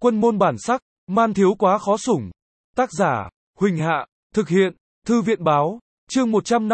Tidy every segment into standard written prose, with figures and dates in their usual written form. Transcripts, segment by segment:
Quân môn bản sắc, man thiếu quá khó sủng. Tác giả, Huỳnh Hạ, thực hiện, Thư viện báo, chương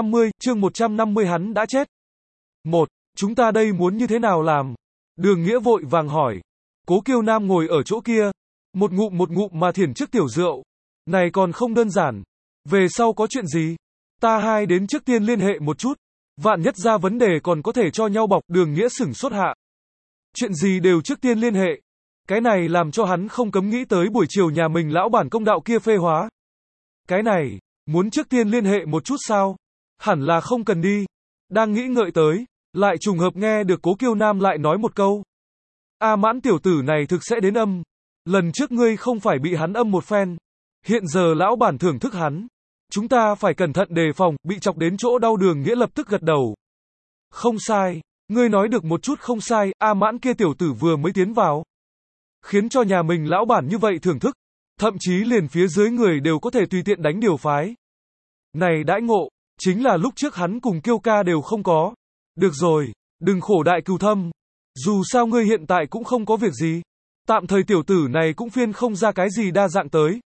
150 hắn đã chết. Chúng ta đây muốn như thế nào làm? Đường Nghĩa vội vàng hỏi. Cố Kiêu Nam ngồi ở chỗ kia, một ngụm mà thiển trước tiểu rượu. Này còn không đơn giản. Về sau có chuyện gì? Ta hai đến trước tiên liên hệ một chút. Vạn nhất ra vấn đề còn có thể cho nhau bọc. Đường Nghĩa sửng sốt hạ. Chuyện gì đều trước tiên liên hệ. Cái này làm cho hắn không cấm nghĩ tới buổi chiều nhà mình lão bản công đạo kia phê hóa. Cái này, muốn trước tiên liên hệ một chút sao? Hẳn là không cần đi. Đang nghĩ ngợi tới, lại trùng hợp nghe được Cố Kiêu Nam lại nói một câu. A Mãn tiểu tử này thực sẽ đến âm. Lần trước ngươi không phải bị hắn âm một phen. Hiện giờ lão bản thưởng thức hắn. Chúng ta phải cẩn thận đề phòng, bị chọc đến chỗ đau. Đường Nghĩa lập tức gật đầu. Không sai, ngươi nói được một chút không sai, A Mãn kia tiểu tử vừa mới tiến vào. Khiến cho nhà mình lão bản như vậy thưởng thức. Thậm chí liền phía dưới người đều có thể tùy tiện đánh điều phái. Này đãi ngộ, chính là lúc trước hắn cùng Kiêu ca đều không có. Được rồi, đừng khổ đại cừu thâm. Dù sao ngươi hiện tại cũng không có việc gì. Tạm thời tiểu tử này cũng phiên không ra cái gì đa dạng tới.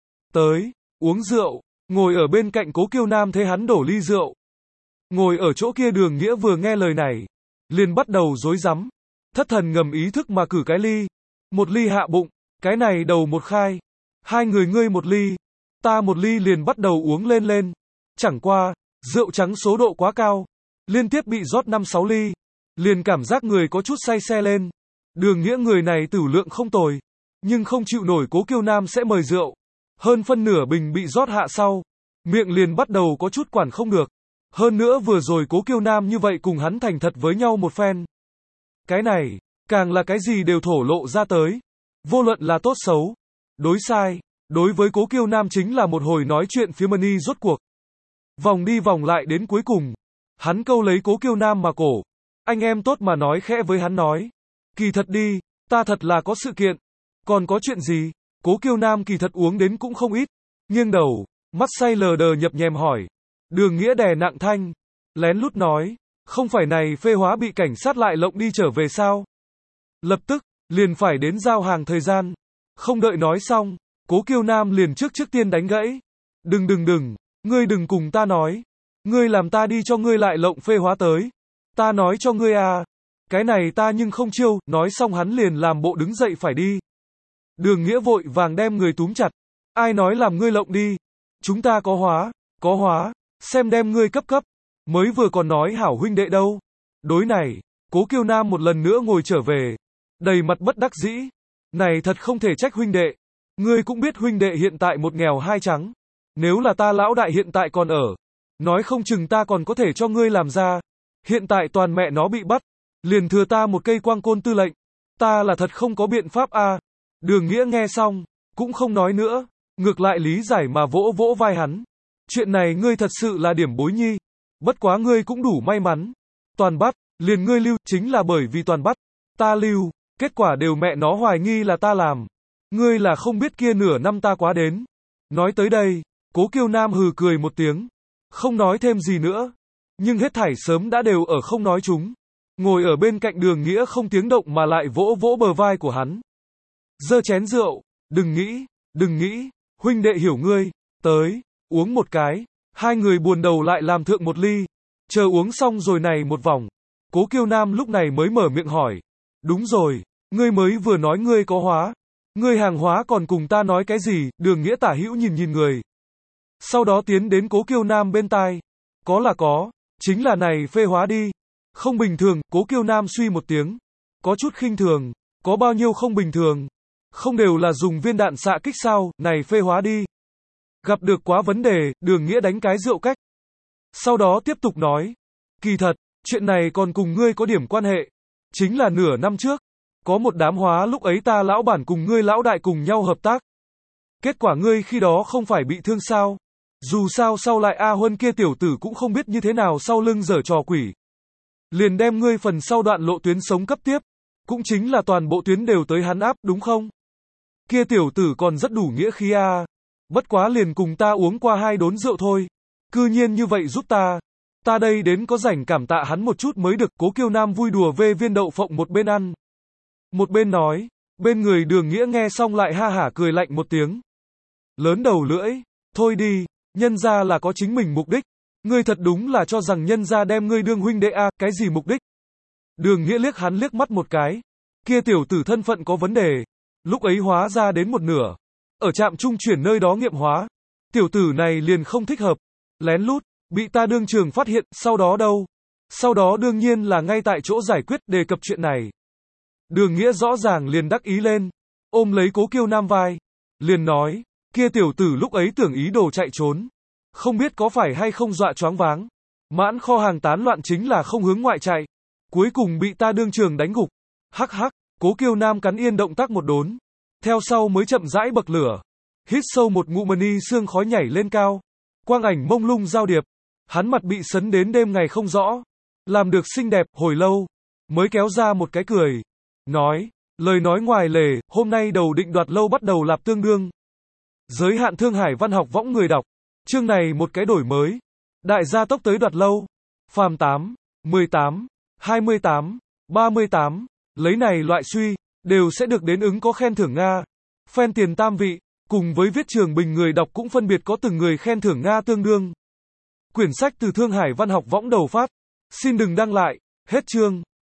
Uống rượu, ngồi ở bên cạnh Cố Kiêu Nam thấy hắn đổ ly rượu. Ngồi ở chỗ kia Đường Nghĩa vừa nghe lời này, liền bắt đầu rối rắm. Thất thần ngầm ý thức mà cử cái ly. Một ly hạ bụng, cái này đầu một khai. Hai người ngươi một ly, ta một ly liền bắt đầu uống lên. Chẳng qua, rượu trắng số độ quá cao. Liên tiếp bị rót 5-6 ly. Liền cảm giác người có chút say xe lên. Đường Nghĩa người này tử lượng không tồi. Nhưng không chịu nổi Cố Kiêu Nam sẽ mời rượu. Hơn phân nửa bình bị rót hạ sau. Miệng liền bắt đầu có chút quản không được. Hơn nữa vừa rồi Cố Kiêu Nam như vậy cùng hắn thành thật với nhau một phen. Cái này, càng là cái gì đều thổ lộ ra tới. Vô luận là tốt xấu, đối sai, đối với Cố Kiêu Nam chính là một hồi nói chuyện phía money rốt cuộc. Vòng đi vòng lại đến cuối cùng. Hắn câu lấy Cố Kiêu Nam mà cổ. Anh em tốt mà nói khẽ với hắn nói. Kỳ thật đi, ta thật là có sự kiện. Còn có chuyện gì? Cố Kiêu Nam kỳ thật uống đến cũng không ít. Nghiêng đầu, mắt say lờ đờ nhập nhèm hỏi. Đường Nghĩa đè nặng thanh. Lén lút nói. Không phải này phê hóa bị cảnh sát lại lộng đi trở về sao? Lập tức, liền phải đến giao hàng thời gian. Không đợi nói xong, Cố Kiêu Nam liền trước tiên đánh gãy. Đừng, ngươi đừng cùng ta nói. Ngươi làm ta đi cho ngươi lại lộng phê hóa tới. Ta nói cho ngươi à. Cái này ta nhưng không chiêu. Nói xong hắn liền làm bộ đứng dậy phải đi. Đường Nghĩa vội vàng đem người túm chặt. Ai nói làm ngươi lộng đi. Chúng ta có hóa. Xem đem ngươi cấp. Mới vừa còn nói hảo huynh đệ đâu. Đối này, Cố Kiêu Nam một lần nữa ngồi trở về. Đầy mặt bất đắc dĩ. Này thật không thể trách huynh đệ. Ngươi cũng biết huynh đệ hiện tại một nghèo hai trắng. Nếu là ta lão đại hiện tại còn ở. Nói không chừng ta còn có thể cho ngươi làm ra. Hiện tại toàn mẹ nó bị bắt. Liền thừa ta một cây quang côn tư lệnh. Ta là thật không có biện pháp a. Đường Nghĩa nghe xong, cũng không nói nữa. Ngược lại lý giải mà vỗ vai hắn. Chuyện này ngươi thật sự là điểm bối nhi. Bất quá ngươi cũng đủ may mắn. Toàn bắt, liền ngươi lưu, chính là bởi vì toàn bắt. Ta lưu, kết quả đều mẹ nó hoài nghi là ta làm. Ngươi là không biết kia nửa năm ta quá đến. Nói tới đây, Cố Kiêu Nam hừ cười một tiếng. Không nói thêm gì nữa. Nhưng hết thảy sớm đã đều ở không nói chúng. Ngồi ở bên cạnh Đường Nghĩa không tiếng động mà lại vỗ bờ vai của hắn. Giơ chén rượu, đừng nghĩ, huynh đệ hiểu ngươi, tới, uống một cái. Hai người buồn đầu lại làm thượng một ly. Chờ uống xong rồi này một vòng. Cố Kiêu Nam lúc này mới mở miệng hỏi. Đúng rồi, ngươi mới vừa nói ngươi có hóa. Ngươi hàng hóa còn cùng ta nói cái gì? Đường Nghĩa tả hữu nhìn người. Sau đó tiến đến Cố Kiêu Nam bên tai. Có là có, chính là này phê hóa đi. Không bình thường, Cố Kiêu Nam suy một tiếng. Có chút khinh thường, có bao nhiêu không bình thường. Không đều là dùng viên đạn xạ kích sao, này phê hóa đi. Gặp được quá vấn đề, Đường Nghĩa đánh cái rượu cách. Sau đó tiếp tục nói. Kỳ thật, chuyện này còn cùng ngươi có điểm quan hệ. Chính là nửa năm trước. Có một đám hóa lúc ấy ta lão bản cùng ngươi lão đại cùng nhau hợp tác. Kết quả ngươi khi đó không phải bị thương sao. Dù sao sau lại A Huân kia tiểu tử cũng không biết như thế nào sau lưng giở trò quỷ. Liền đem ngươi phần sau đoạn lộ tuyến sống cấp tiếp. Cũng chính là toàn bộ tuyến đều tới hắn áp, đúng không? Kia tiểu tử còn rất đủ nghĩa khí a. Bất quá liền cùng ta uống qua 2 đốn rượu thôi. Cư nhiên như vậy giúp ta. Ta đây đến có rảnh cảm tạ hắn một chút mới được. Cố Kiêu Nam vui đùa về viên đậu phộng một bên ăn. Một bên nói. Bên người Đường Nghĩa nghe xong lại ha hả cười lạnh một tiếng. Lớn đầu lưỡi, thôi đi, nhân ra là có chính mình mục đích. Ngươi thật đúng là cho rằng nhân ra đem ngươi đương huynh đệ à, cái gì mục đích? Đường Nghĩa liếc hắn liếc mắt một cái. Kia tiểu tử thân phận có vấn đề. Lúc ấy hóa ra đến một nửa. Ở trạm trung chuyển nơi đó nghiệm hóa. Tiểu tử này liền không thích hợp. Lén lút, bị ta đương trường phát hiện, sau đó đâu? Sau đó đương nhiên là ngay tại chỗ giải quyết đề cập chuyện này. Đường Nghĩa rõ ràng liền đắc ý lên. Ôm lấy Cố Kiêu Nam vai. Liền nói, kia tiểu tử lúc ấy tưởng ý đồ chạy trốn. Không biết có phải hay không dọa choáng váng. Mãn kho hàng tán loạn chính là không hướng ngoại chạy. Cuối cùng bị ta đương trường đánh gục. Hắc hắc, Cố Kiêu Nam cắn yên động tác một đốn. Theo sau mới chậm rãi bậc lửa. Hít sâu một ngụm mani xương khói nhảy lên cao. Quang ảnh mông lung giao điệp. Hắn mặt bị sấn đến đêm ngày không rõ. Làm được xinh đẹp, hồi lâu. Mới kéo ra một cái cười. Nói, lời nói ngoài lề, hôm nay đầu định đoạt lâu bắt đầu lạp tương đương. Giới hạn Thương Hải văn học võng người đọc. Chương này một cái đổi mới. Đại gia tốc tới đoạt lâu. Phàm 8, 18, 28, 38. Lấy này loại suy, đều sẽ được đến ứng có khen thưởng Nga. Fan tiền tam vị, cùng với viết trường bình người đọc cũng phân biệt có từng người khen thưởng Nga tương đương. Quyển sách từ Thương Hải văn học võng đầu phát. Xin đừng đăng lại. Hết chương.